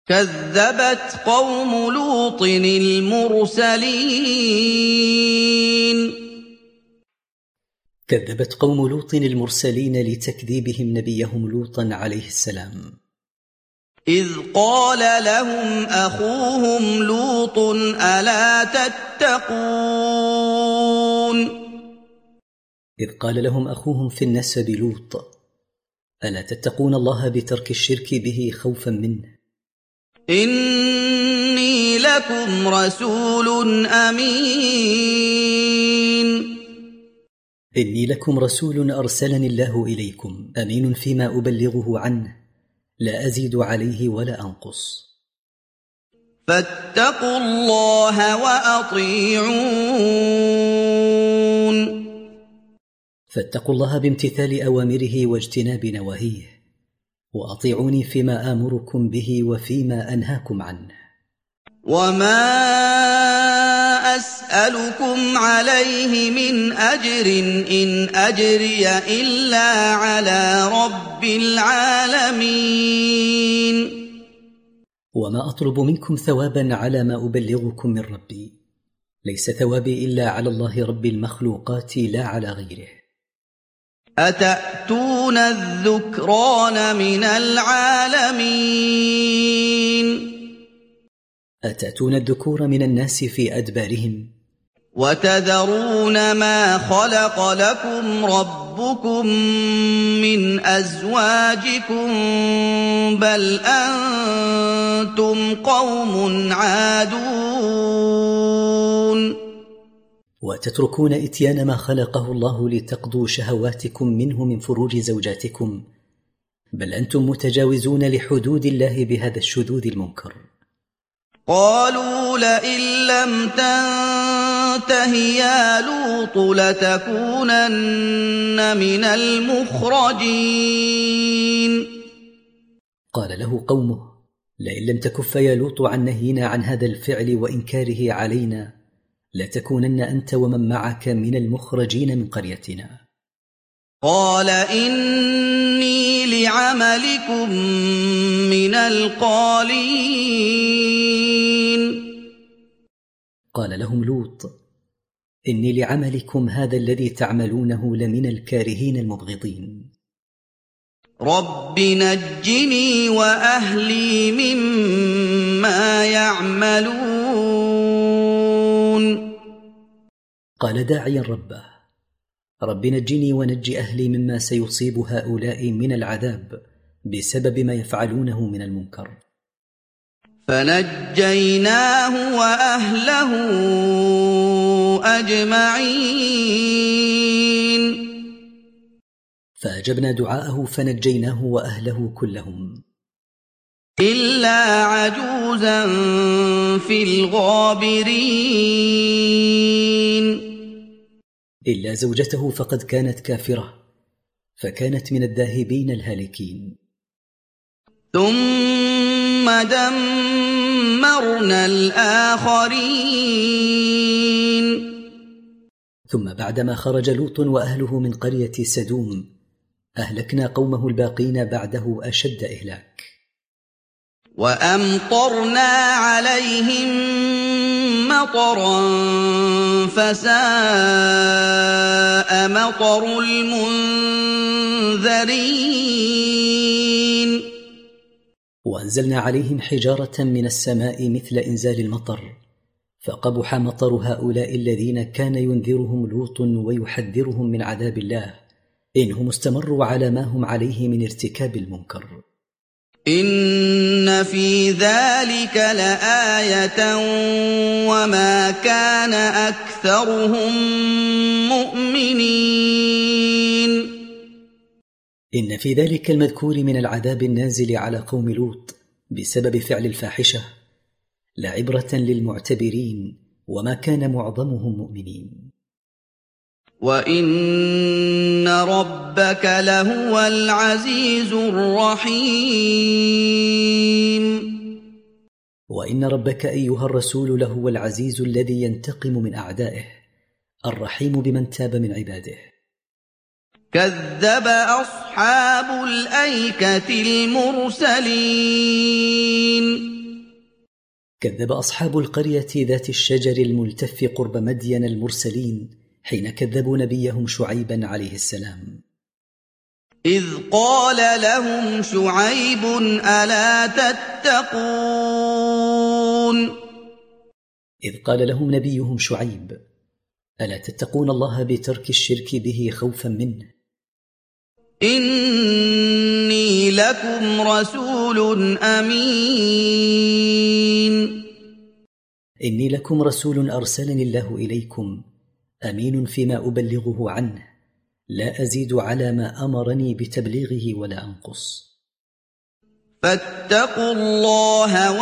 كذبت قوم لوط المرسلين كذبت قوم لوط المرسلين لتكذيبهم نبيهم لوطا عليه السلام. إذ قال لهم أخوهم لوط ألا تتقون إذ قال لهم أخوهم في النسب لوط ألا تتقون الله بترك الشرك به خوفا منه. إني لكم رسول أمين إني لكم رسول أرسلني الله إليكم أمين فيما أبلغه عنه لا أزيد عليه ولا أنقص. فاتقوا الله وأطيعون فاتقوا الله بامتثال أوامره واجتناب نواهيه وأطيعوني فيما آمركم به وفيما أنهاكم عنه. وما أسألكم عليه من أجر إن أجري إلا على رب العالمين. وما أطلب منكم ثوابا على ما أبلغكم من ربي، ليس ثوابي إلا على الله رب المخلوقات لا على غيره. أتأتون الذكران من العالمين أتأتون الذكور من الناس في أدبارهم وتذرون ما خلق لكم ربكم من أزواجكم بل أنتم قوم عادون. وتتركون إتيان ما خلقه الله لتقضوا شهواتكم منه من فروج زوجاتكم بل أنتم متجاوزون لحدود الله بهذا الشذوذ المنكر. قالوا لئن لم تنته يا لوط لتكونن من المخرجين. قال له قومه لئن لم تكف يا لوط عن نهينا عن هذا الفعل وإنكاره علينا لتكونن أنت ومن معك من المخرجين من قريتنا. قال إني لعملكم من القالين. قال لهم لوط إني لعملكم هذا الذي تعملونه لمن الكارهين المبغضين. رب نجني وأهلي مما يعملون. قال داعيا ربه رب نجني ونجي أهلي مما سيصيب هؤلاء من العذاب بسبب ما يفعلونه من المنكر. فنجيناه وأهله أجمعين. فأجبنا دعاءه فنجيناه وأهله كلهم إلا عجوزا في الغابرين. إلا زوجته فقد كانت كافرة فكانت من الذاهبين الهالكين. ثم دمرنا الآخرين. ثم بعدما خرج لوط وأهله من قرية سدوم أهلكنا قومه الباقين بعده أشد إهلاك. وأمطرنا عليهم مطرا فساء مطر المنذرين. وأنزلنا عليهم حجارة من السماء مثل إنزال المطر فقبح مطر هؤلاء الذين كان ينذرهم لوط ويحذرهم من عذاب الله إنهم استمروا على ما هم عليه من ارتكاب المنكر. إن في ذلك لآية وما كان أكثرهم مؤمنين. إن في ذلك المذكور من العذاب النازل على قوم لوط بسبب فعل الفاحشة لعبرة للمعتبرين وما كان معظمهم مؤمنين. وإن ربك لهو العزيز الرحيم. وإن ربك أيها الرسول لهو العزيز الذي ينتقم من أعدائه الرحيم بمن تاب من عباده. كذب أصحاب الأيكة المرسلين. كذب أصحاب القرية ذات الشجر الملتف قرب مدين المرسلين حين كذبوا نبيهم شعيبا عليه السلام. إذ قال لهم شعيب ألا تتقون إذ قال لهم نبيهم شعيب ألا تتقون الله بترك الشرك به خوفا منه. إني لكم رسول أمين إني لكم رسول أرسلني الله إليكم أمين فيما أبلغه عنه لا أزيد على ما أمرني بتبليغه ولا أنقص. فاتقوا الله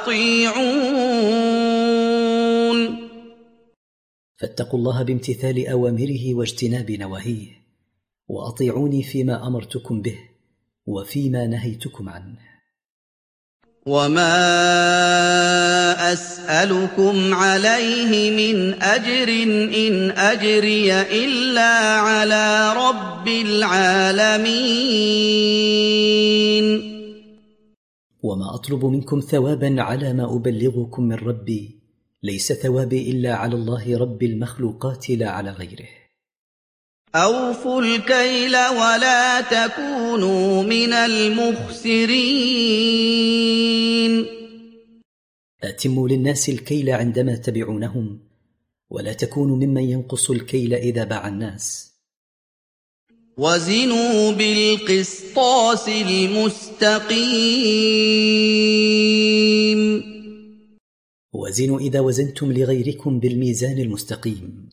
وأطيعون فاتقوا الله بامتثال أوامره واجتناب نواهيه وأطيعوني فيما أمرتكم به وفيما نهيتكم عنه. وما أسألكم عليه من أجر إن أجري إلا على رب العالمين. وما أطلب منكم ثوابا على ما أبلغكم من ربي ليس ثوابي إلا على الله رب المخلوقات لا على غيره. أوفوا الكيل ولا تكونوا من المخسرين. أتموا للناس الكيل عندما تبيعونهم ولا تكونوا ممن ينقص الكيل إذا باع الناس. وزنوا بالقسطاس المستقيم. وزنوا إذا وزنتم لغيركم بالميزان المستقيم.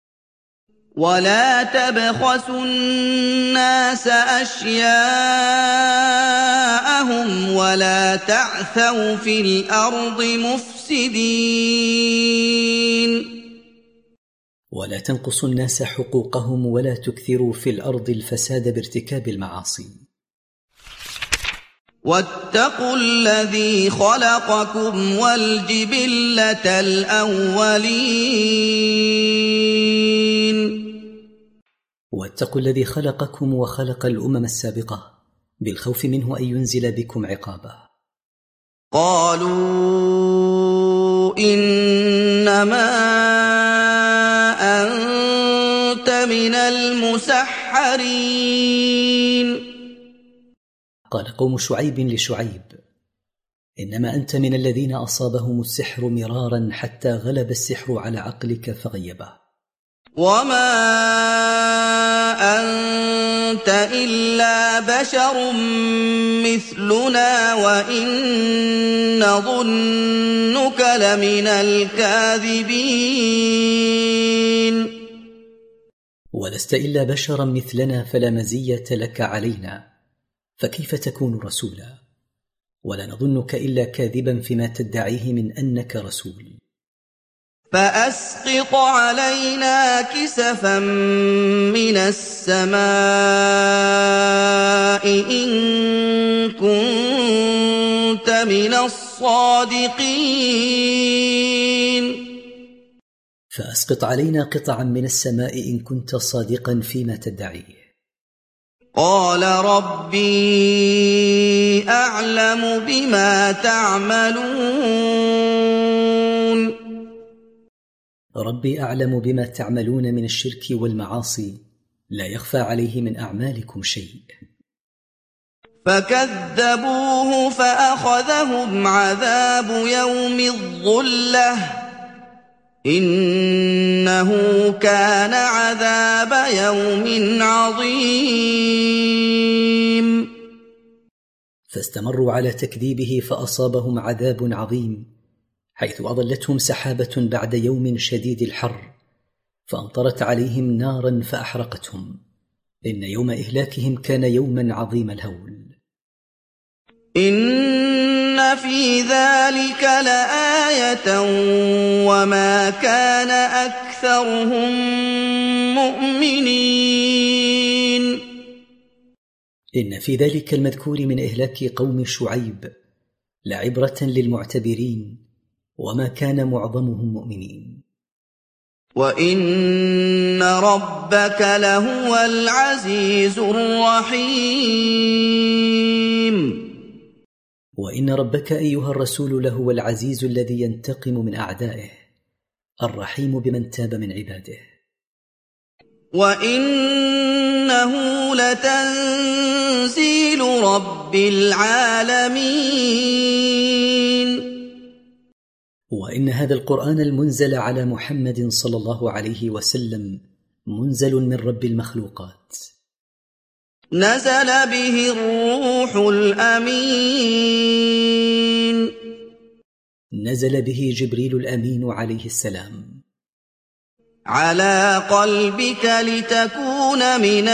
ولا تبخسوا الناس أشياءهم ولا تعثوا في الأرض مفسدين. ولا تنقصوا الناس حقوقهم ولا تكثروا في الأرض الفساد بارتكاب المعاصي. واتقوا الذي خلقكم والجبلة الأولين. واتقوا الذي خلقكم وخلق الأمم السابقة بالخوف منه أن ينزل بكم عقابه. قالوا إنما أنت من المسحرين. قال قوم شعيب لشعيب إنما أنت من الذين أصابهم السحر مرارا حتى غلب السحر على عقلك فغيبه. وما أنت إلا بشر مثلنا وإن نظنك لمن الكاذبين. ولست إلا بشرا مثلنا فلا مزية لك علينا فكيف تكون رسولا ولا نظنك إلا كاذبا فيما تدعيه من أنك رسول. فأسقط علينا كسفا من السماء إن كنت من الصادقين. فأسقط علينا قطعا من السماء إن كنت صادقا فيما تدعيه. قال ربي أعلم بما تعملون. ربي أعلم بما تعملون من الشرك والمعاصي لا يخفى عليه من أعمالكم شيء. فكذبوه فأخذهم عذاب يوم الظلة إنه كان عذاب يوم عظيم. فاستمروا على تكذيبه فأصابهم عذاب عظيم حيث أظلتهم سحابة بعد يوم شديد الحر فأمطرت عليهم نارا فأحرقتهم. إن يوم إهلاكهم كان يوما عظيم الهول. إن في ذلك لآية وما كان أكثرهم مؤمنين. إن في ذلك المذكور من إهلاك قوم شعيب لعبرة للمعتبرين وما كان معظمهم مؤمنين. وإن ربك لهو العزيز الرحيم. وإن ربك أيها الرسول لهو العزيز الذي ينتقم من أعدائه، الرحيم بمن تاب من عباده. وإنه لتنزيل رب العالمين. وإن هذا القرآن المنزل على محمد صلى الله عليه وسلم منزل من رب المخلوقات. نزل به الروح الأمين. نزل به جبريل الأمين عليه السلام على قلبك لتكون من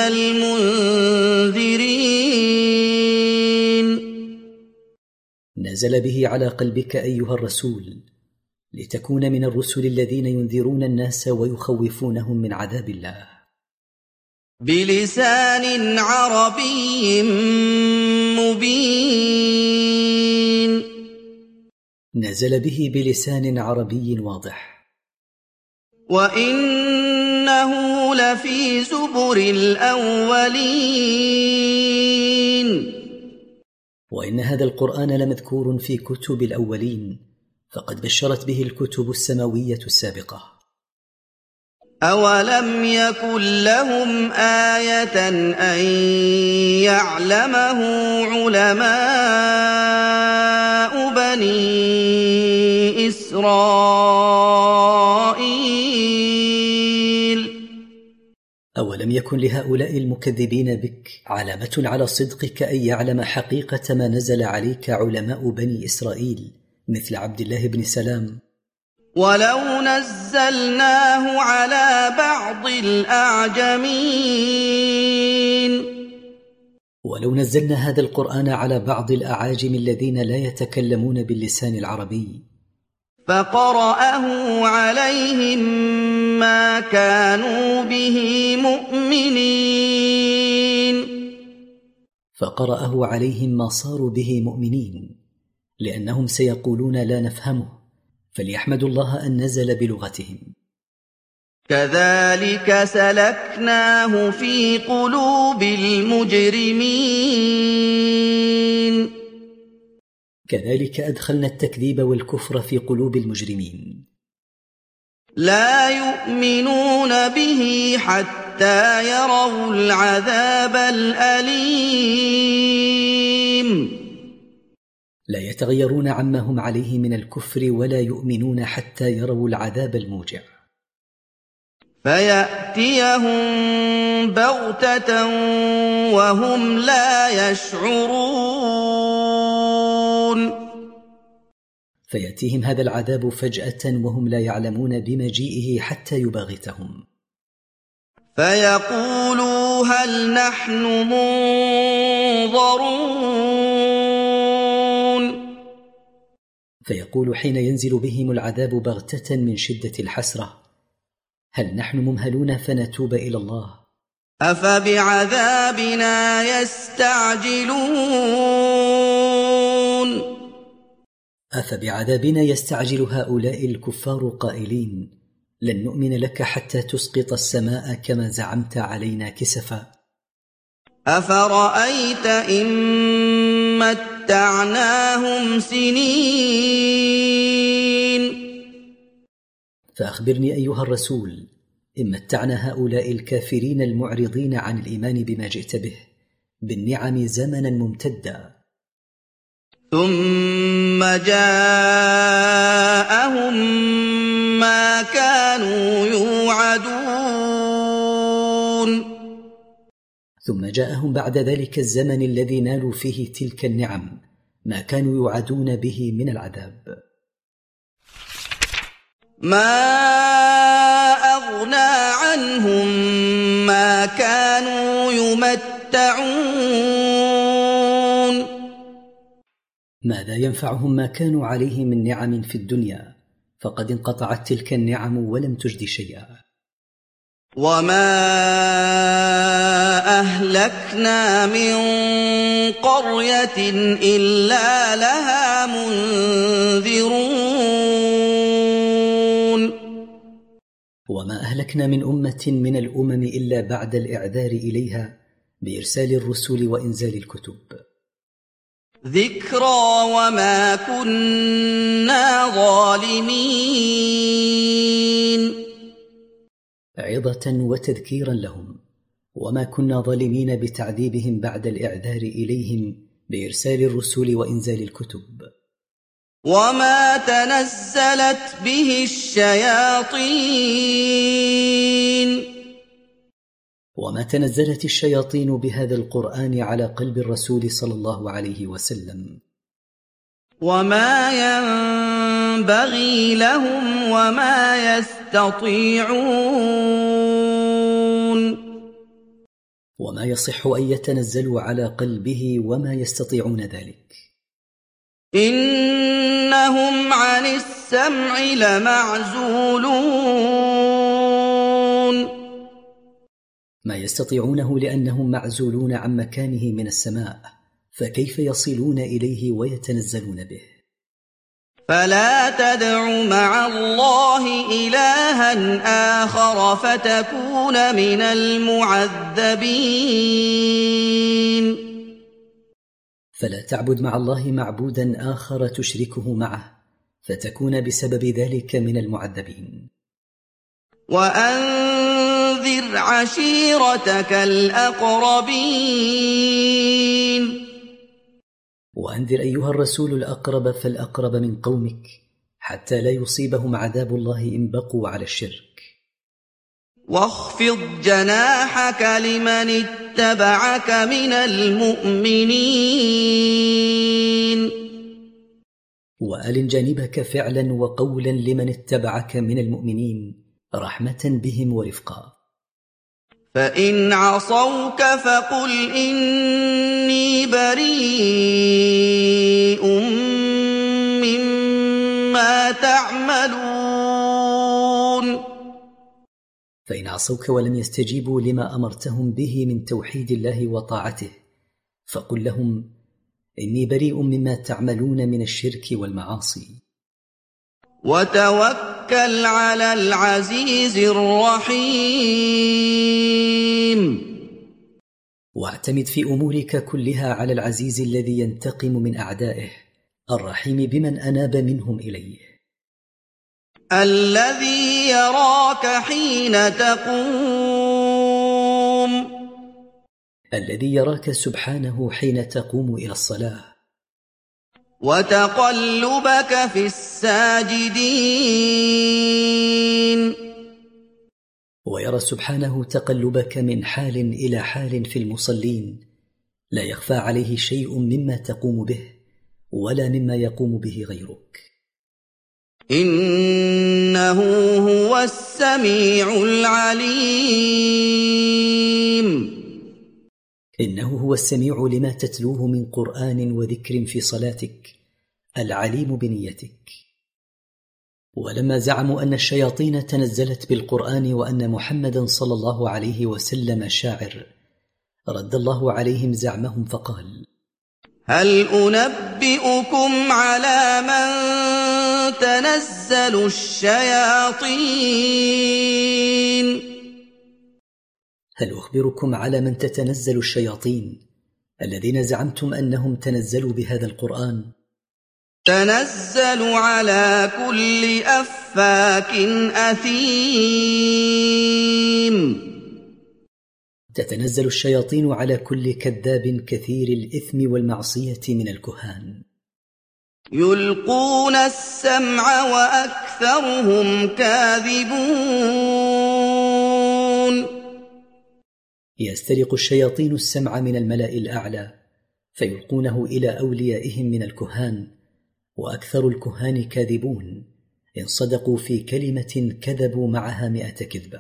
المنذرين. نزل به على قلبك أيها الرسول لتكون من الرسل الذين ينذرون الناس ويخوفونهم من عذاب الله. بلسان عربي مبين. نزل به بلسان عربي واضح. وإنه لفي زبر الأولين. وإن هذا القرآن لمذكور في كتب الأولين، فقد بشرت به الكتب السماوية السابقة. أولم يكن لهم آية أن يعلمه علماء بني إسرائيل. أولم يكن لهؤلاء المكذبين بك علامة على صدقك أن يعلم حقيقة ما نزل عليك علماء بني إسرائيل مثل عبد الله بن سلام؟ ولو نزلناه على بعض الأعجمين. ولو نزلنا هذا القرآن على بعض الأعاجم الذين لا يتكلمون باللسان العربي فقرأه عليهم ما كانوا به مؤمنين. فقرأه عليهم ما صاروا به مؤمنين، لأنهم سيقولون لا نفهمه، فليحمدوا الله أن نزل بلغتهم. كذلك سلكناه في قلوب المجرمين. كذلك أدخلنا التكذيب والكفر في قلوب المجرمين. لا يؤمنون به حتى يروا العذاب الأليم. لا يتغيرون عما هم عليه من الكفر ولا يؤمنون حتى يروا العذاب الموجع. فيأتيهم بغتة وهم لا يشعرون. فيأتيهم هذا العذاب فجأة وهم لا يعلمون بمجيئه حتى يباغتهم. فيقولوا هل نحن منظرون. فيقول حين ينزل بهم العذاب بغتة من شدة الحسرة: هل نحن ممهلون فنتوب إلى الله؟ أفبعذابنا يستعجلون. أفبعذابنا يستعجل هؤلاء الكفار قائلين: لن نؤمن لك حتى تسقط السماء كما زعمت علينا كسفا. أفرأيت إن متعناهم سنين. فأخبرني أيها الرسول، إن متعنا هؤلاء الكافرين المعرضين عن الإيمان بما جئت به بالنعم زمنا ممتدا، ثم جاءهم ما كانوا يوعدون. ثم جاءهم بعد ذلك الزمن الذي نالوا فيه تلك النعم ما كانوا يوعدون به من العذاب. ما أغنى عنهم ما كانوا يمتعون. ماذا ينفعهم ما كانوا عليه من نعم في الدنيا؟ فقد انقطعت تلك النعم ولم تجد شيئا. وما أهلكنا من قرية إلا لها منذرون. وما أهلكنا من أمة من الأمم إلا بعد الإعذار إليها بإرسال الرسل وإنزال الكتب. ذكرى وما كنا ظالمين. عظة وتذكيرا لهم، وما كنا ظالمين بتعذيبهم بعد الإعذار إليهم بإرسال الرسل وإنزال الكتب. وما تنزلت به الشياطين، وما تنزلت الشياطين بهذا القرآن على قلب الرسول صلى الله عليه وسلم، وما ينبغي لهم وما يستطيعون، وما يصح أن يتنزلوا على قلبه وما يستطيعون ذلك. إنهم عن السمع لمعزولون، ما يستطيعونه لأنهم معزولون عن مكانه من السماء، فكيف يصلون إليه ويتنزلون به؟ فلا تدع مع الله إلها آخر فتكون من المعذبين. فلا تعبد مع الله معبودا آخر تشركه معه، فتكون بسبب ذلك من المعذبين. وأنذر عشيرتك الأقربين، وأنذر أيها الرسول الأقرب فالأقرب من قومك، حتى لا يصيبهم عذاب الله إن بقوا على الشرك. واخفض جناحك لمن اتبعك من المؤمنين، وألن جانبك فعلا وقولا لمن اتبعك من المؤمنين رحمة بهم ورفقا. فإن عصوك فقل إني بريء مما تعملون. فإن عصوك ولم يستجيبوا لما أمرتهم به من توحيد الله وطاعته، فقل لهم إني بريء مما تعملون من الشرك والمعاصي. وتوكل على العزيز الرحيم، واعتمد في أمورك كلها على العزيز الذي ينتقم من أعدائه، الرحيم بمن أناب منهم إليه. الذي يراك حين تقوم، الذي يراك سبحانه حين تقوم إلى الصلاة. وتقلبك في الساجدين، ويرى سبحانه تقلبك من حال إلى حال في المصلين، لا يخفى عليه شيء مما تقوم به ولا مما يقوم به غيرك. إنه هو السميع العليم، إنه هو السميع لما تتلوه من قرآن وذكر في صلاتك، العليم بنيتك. ولما زعموا أن الشياطين تنزلت بالقرآن وأن محمدا صلى الله عليه وسلم شاعر، رد الله عليهم زعمهم فقال: هل أنبئكم على من تنزل الشياطين؟ هل أخبركم على من تتنزل الشياطين الذين زعمتم أنهم تنزلوا بهذا القرآن؟ تنزل على كل أفاك أثيم، تتنزل الشياطين على كل كذاب كثير الإثم والمعصية من الكهان. يلقون السمع وأكثرهم كاذبون، يسترق الشياطين السمع من الملأ الأعلى فيلقونه إلى أوليائهم من الكهان، وأكثر الكهان كاذبون، إن صدقوا في كلمة كذبوا معها 100 كذبة.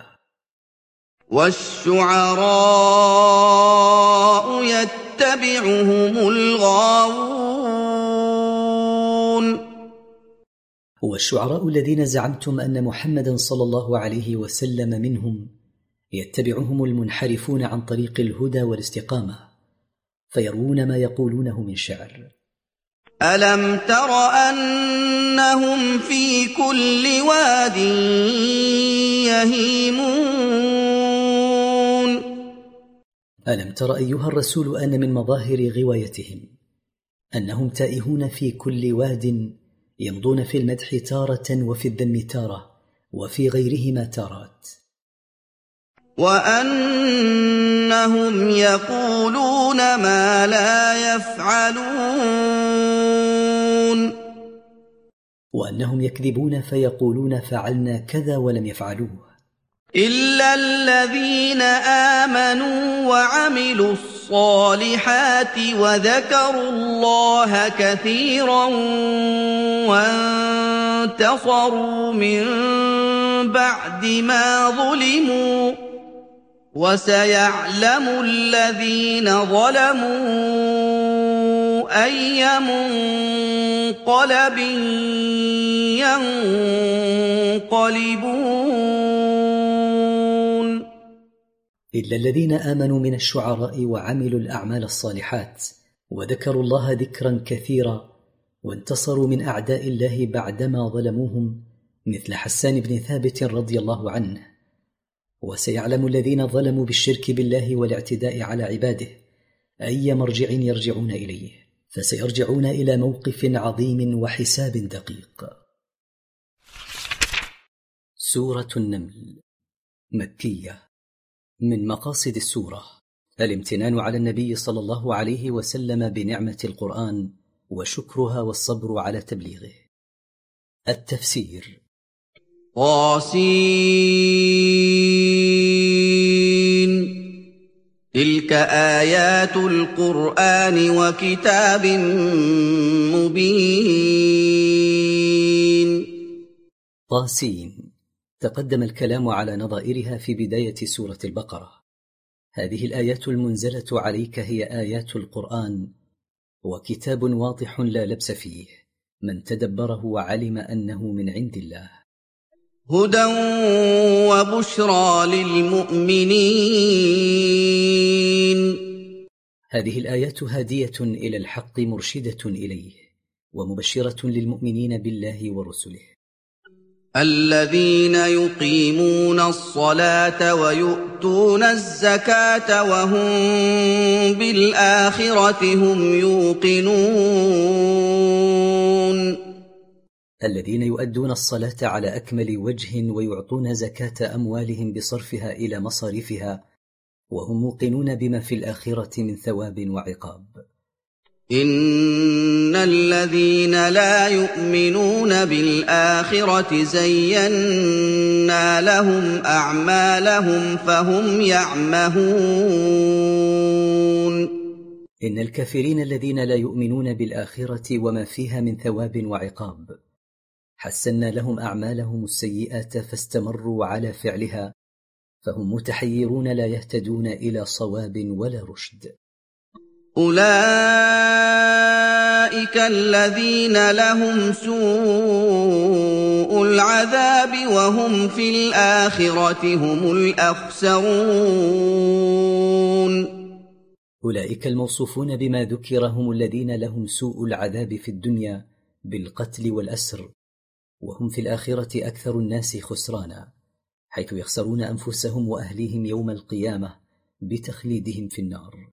والشعراء يتبعهم الغاوون، والشعراء الذين زعمتم أن محمدا صلى الله عليه وسلم منهم يتبعهم المنحرفون عن طريق الهدى والاستقامة، فيروون ما يقولونه من شعر. ألم تر أنهم في كل واد يهيمون؟ ألم تر أيها الرسول أن من مظاهر غوايتهم أنهم تائهون في كل واد، يمضون في المدح تارة وفي الذم تارة وفي غيرهما تارات. وأنهم يقولون ما لا يفعلون، وأنهم يكذبون فيقولون فعلنا كذا ولم يفعلوه. إلا الذين آمنوا وعملوا الصالحات وذكروا الله كثيرا وانتصروا من بعد ما ظلموا، وسيعلم الذين ظلموا أي منقلب ينقلبون. إلا الذين آمنوا من الشعراء وعملوا الأعمال الصالحات وذكروا الله ذكرا كثيرا وانتصروا من أعداء الله بعدما ظلموهم، مثل حسان بن ثابت رضي الله عنه. وسيعلم الذين ظلموا بالشرك بالله والاعتداء على عباده أي مرجع يرجعون إليه، فسيرجعون إلى موقف عظيم وحساب دقيق. سورة النمل مكية. من مقاصد السورة الامتنان على النبي صلى الله عليه وسلم بنعمة القرآن وشكرها والصبر على تبليغه. التفسير. طاسين. تلك آيات القرآن وكتاب مبين. طاسين. تقدم الكلام على نظائرها في بداية سورة البقرة. هذه الآيات المنزلة عليك هي آيات القرآن، وكتاب واضح لا لبس فيه، من تدبره وعلم أنه من عند الله. هدى وبشرى للمؤمنين. هذه الآيات هادية إلى الحق مرشدة إليه، ومبشرة للمؤمنين بالله ورسله. الذين يقيمون الصلاة ويؤتون الزكاة وهم بالآخرة هم يوقنون. الذين يؤدون الصلاة على أكمل وجه ويعطون زكاة أموالهم بصرفها إلى مصارفها، وهم موقنون بما في الآخرة من ثواب وعقاب. إن الذين لا يؤمنون بالآخرة زينا لهم أعمالهم فهم يعمهون. إن الكافرين الذين لا يؤمنون بالآخرة وما فيها من ثواب وعقاب حسنا لهم أعمالهم السيئات فاستمروا على فعلها، فهم متحيرون لا يهتدون إلى صواب ولا رشد. أولئك الذين لهم سوء العذاب وهم في الآخرة هم الأخسرون. أولئك الموصوفون بما ذكر هم الذين لهم سوء العذاب في الدنيا بالقتل والأسر، وهم في الآخرة أكثر الناس خسرانا، حيث يخسرون أنفسهم وأهليهم يوم القيامة بتخليدهم في النار.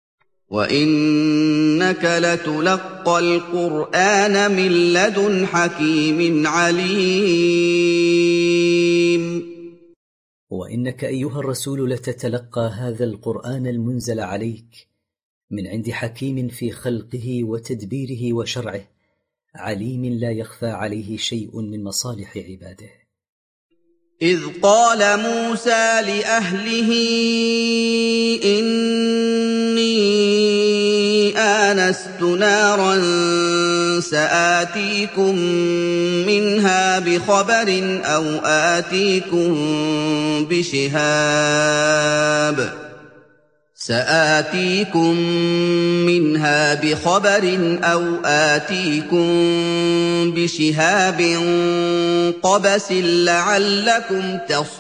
وإنك لتلقى القرآن من لدن حكيم عليم. وإنك أيها الرسول لتتلقى هذا القرآن المنزل عليك من عند حكيم في خلقه وتدبيره وشرعه، عليم لا يخفى عليه شيء من مصالح عباده. إذ قال موسى لأهله إني آنست نارا سآتيكم منها بخبر أو آتيكم بشهاب قبس لعلكم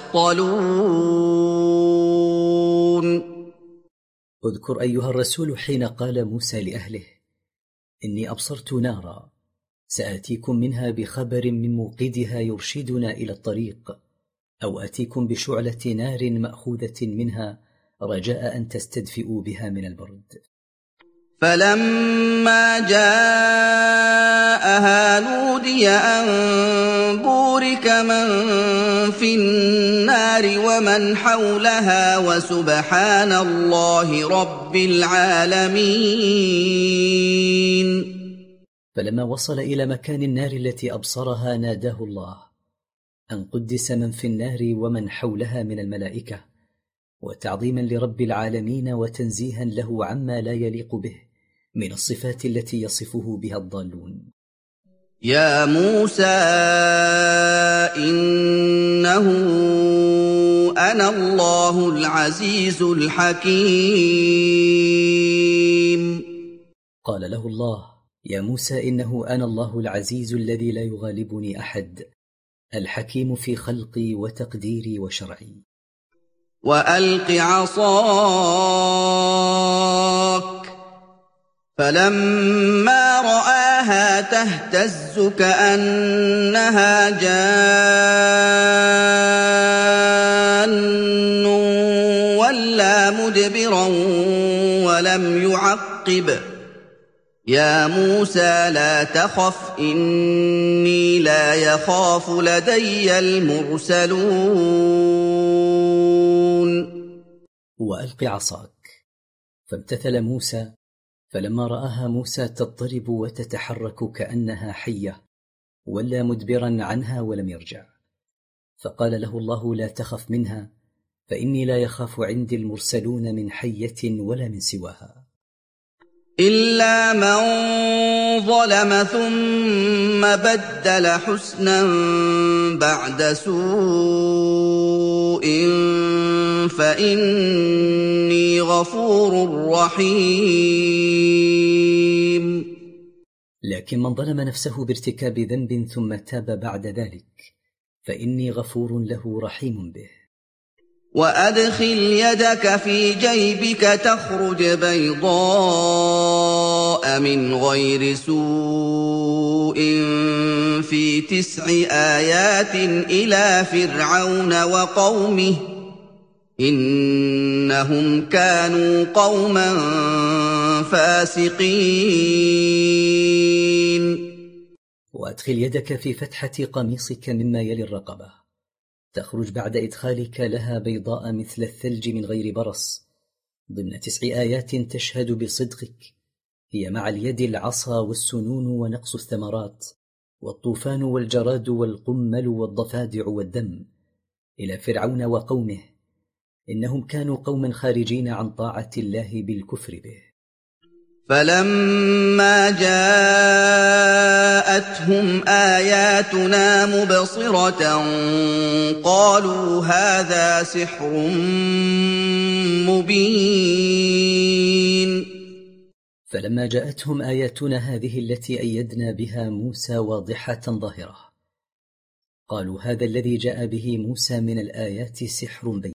تصطلون. اذكر أيها الرسول حين قال موسى لأهله إني أبصرت نارا سآتيكم منها بخبر من موقدها يرشدنا إلى الطريق، أو آتيكم بشعلة نار مأخوذة منها رجاء أن تستدفئوا بها من البرد. فَلَمَّا جَاءَهَا نُودِيَ أَن بُورِكَ مَن فِي النَّارِ وَمَنْ حَوْلَهَا وَسُبْحَانَ اللَّهِ رَبِّ الْعَالَمِينَ. فلما وصل إلى مكان النار التي أبصرها ناداه الله أن قدس من في النار ومن حولها من الملائكة، وتعظيما لرب العالمين وتنزيها له عما لا يليق به من الصفات التي يصفه بها الضالون. يا موسى إنه أنا الله العزيز الحكيم. قال له الله: يا موسى إنه أنا الله العزيز الذي لا يغالبني أحد، الحكيم في خلقي وتقديري وشرعي. وألق عصاك، فلما رآها تهتز كأنها جان ولا مدبرا ولم يعقب. يا موسى لا تخف إني لا يخاف لدي المرسلون. وألق عصاك، فامتثل موسى، فلما رآها موسى تضطرب وتتحرك كأنها حية ولا مدبرا عنها ولم يرجع، فقال له الله: لا تخف منها، فإني لا يخاف عندي المرسلون من حية ولا من سواها. إلا من ظلم ثم بدل حسنا بعد سوء فإني غفور رحيم. لكن من ظلم نفسه بارتكاب ذنب ثم تاب بعد ذلك فإني غفور له رحيم به. وأدخل يدك في جيبك تخرج بيضاء من غير سوء في 9 آيات إلى فرعون وقومه إنهم كانوا قوما فاسقين. وأدخل يدك في فتحة قميصك مما يلي الرقبة، تخرج بعد إدخالك لها بيضاء مثل الثلج من غير برص، ضمن 9 آيات تشهد بصدقك، هي مع اليد العصا والسنون ونقص الثمرات والطوفان والجراد والقمل والضفادع والدم، إلى فرعون وقومه إنهم كانوا قوما خارجين عن طاعة الله بالكفر به. فلما جاءتهم آياتنا مبصرة قالوا هذا سحر مبين. فلما جاءتهم آياتنا هذه التي أيدنا بها موسى واضحة ظاهرة، قالوا هذا الذي جاء به موسى من الآيات سحر بين.